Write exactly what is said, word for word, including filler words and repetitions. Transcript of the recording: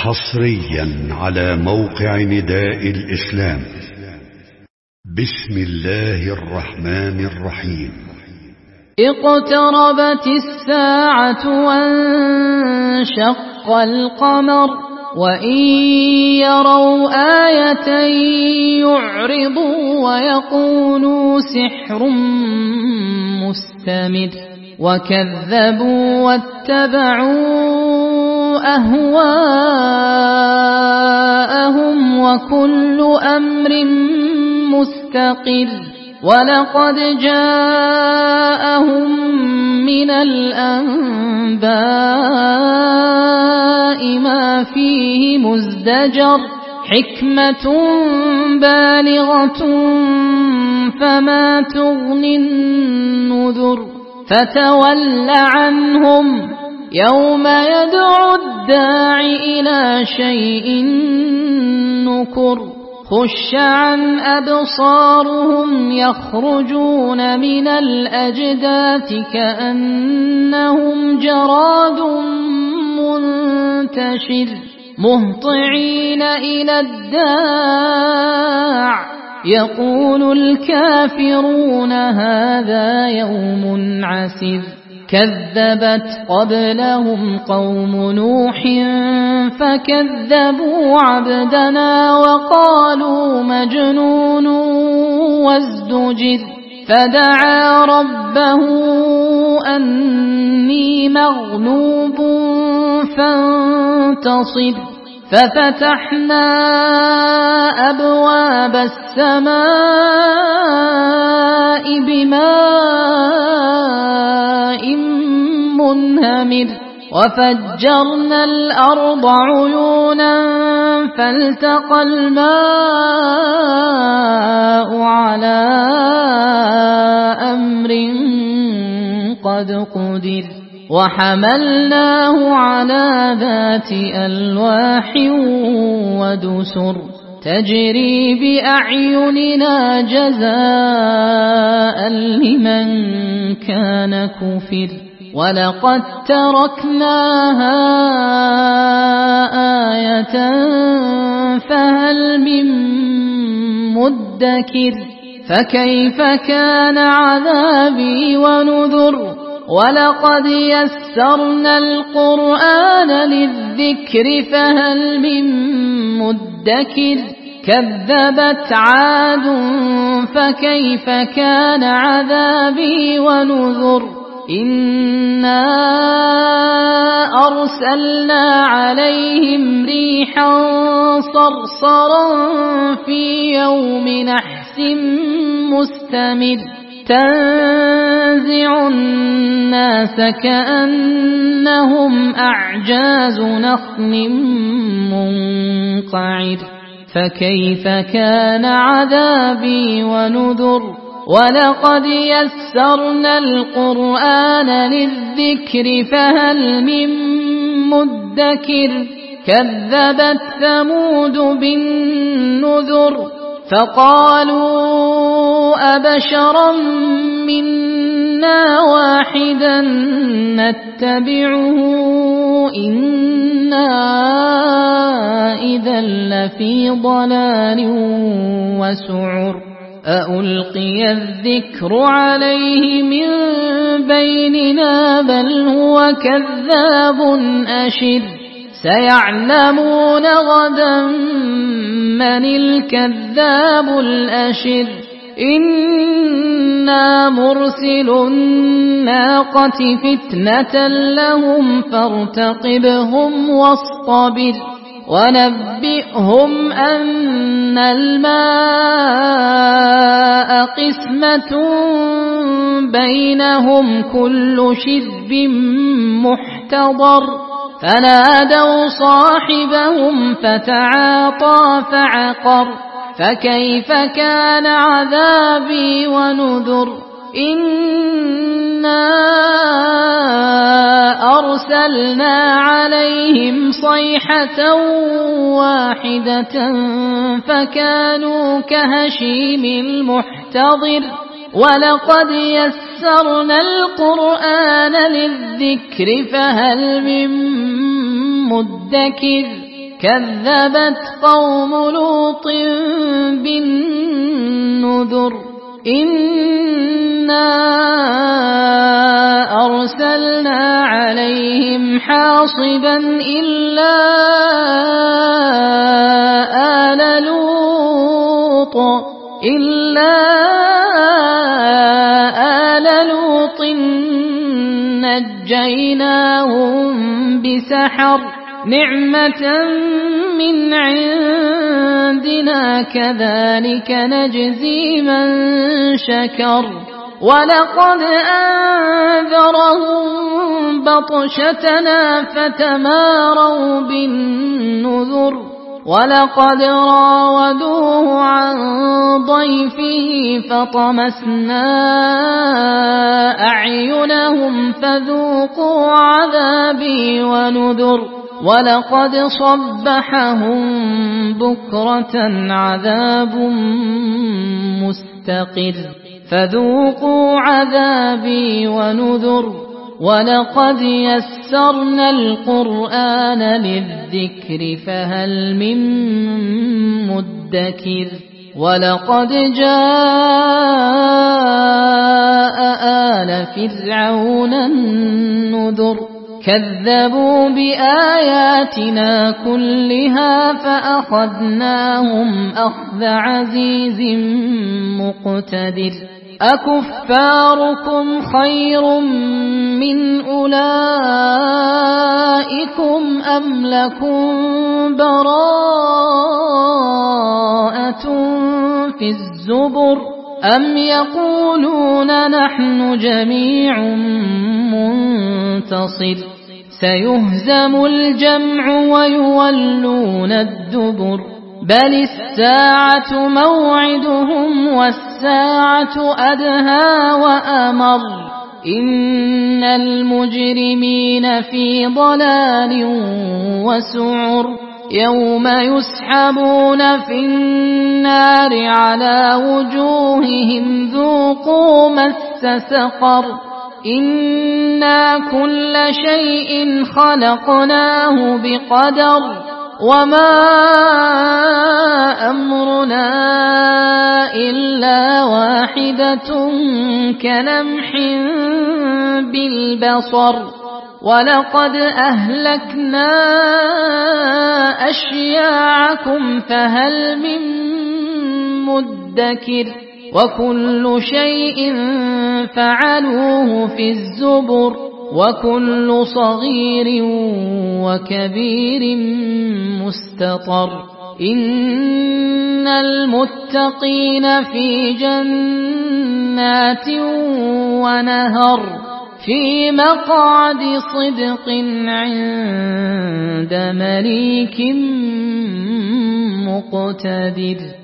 حصريا على موقع نداء الإسلام. بسم الله الرحمن الرحيم. اقتربت الساعة وانشق القمر وإن يروا آية يعرضوا ويقولوا سحر مستمر وكذبوا واتبعوا أهواءهم وكل أمر مستقر ولقد جاءهم من الأنباء ما فيه مزدجر حكمة بالغة فما تغني النذر فتول عنهم يوم يدعو الداع إلى شيء نكر خش عن أبصارهم يخرجون من الأجداث كأنهم جراد منتشر مهطعين إلى الداع يقول الكافرون هذا يوم عسر كذبت قبلهم قوم نوح فكذبوا عبدنا وقالوا مجنون وازدجر فدعا ربه أني مغلوب فانتصر ففتحنا أبواب السماء بماء منهمر وفجرنا الأرض عيونا فالتقى الماء على أمر قد قدر وحملناه على ذات ألواح ودسر تجري بأعيننا جزاء لمن كان كفر ولقد تركناها آية فهل من مدكر فكيف كان عذابي ونذر ولقد يسرنا القرآن للذكر فهل من مدكر كذبت عاد فكيف كان عذابي ونذر إنا أرسلنا عليهم ريحا صرصرا في يوم نحس مستمر تنزع الناس كأنهم أعجاز نخل منقعر فكيف كان عذابي ونذر ولقد يسرنا القرآن للذكر فهل من مدكر كذبت ثمود بالنذر فقالوا أبشرا منا واحدا نتبعه إنا إذا لفي ضلال وسعر أألقي الذكر عليه من بيننا بل هو كذاب أشر سيعلمون غدا من الكذاب الأشر إنا مرسل الناقة فتنة لهم فارتقبهم واصطبر ونبئهم أن الماء قسمة بينهم كل شرب محتضر فنادوا صاحبهم فتعاطى فعقر فكيف كان عذابي ونذر إنا أرسلنا عليهم صيحة واحدة فكانوا كهشيم المحتضر ولقد يسرنا القرآن للذكر فهل من مدكر كذبت قوم لوط بالنذر إنا أرسلنا عليهم حاصبا إلا آل لوط إلا آل لوط نجيناهم بسحر نعمة من عندنا كذلك نجزي من شكر ولقد أنذرهم بطشتنا فتماروا بالنذر ولقد راودوه عن ضيفه فطمسنا أعينهم فذوقوا عذابي ونذر ولقد صبحهم بكرة عذاب مستقر فذوقوا عذابي ونذر ولقد يسرنا القرآن للذكر فهل من مدكر ولقد جاء آل فرعون النذر كذبوا بآياتنا كلها فأخذناهم أخذ عزيز مقتدر أكفاركم خير من أولئكم أم لكم براءة في الزبر أم يقولون نحن جميع منتصر سيهزم الجمع ويولون الدبر بل الساعة موعدهم والساعة أدهى وأمر إن المجرمين في ضلال وسعر يوم يسحبون في النار على وجوههم ذوقوا مس سقر إنا كل شيء خلقناه بقدر وما أمرنا إلا واحدة كلمح بالبصر ولقد أهلكنا أشياعكم فهل من مدكر وكل شيء فعلوه في الزبر وكل صغير وكبير مستطر إن المتقين في جنات ونهر في مقعد صدق عند مليك مقتدر.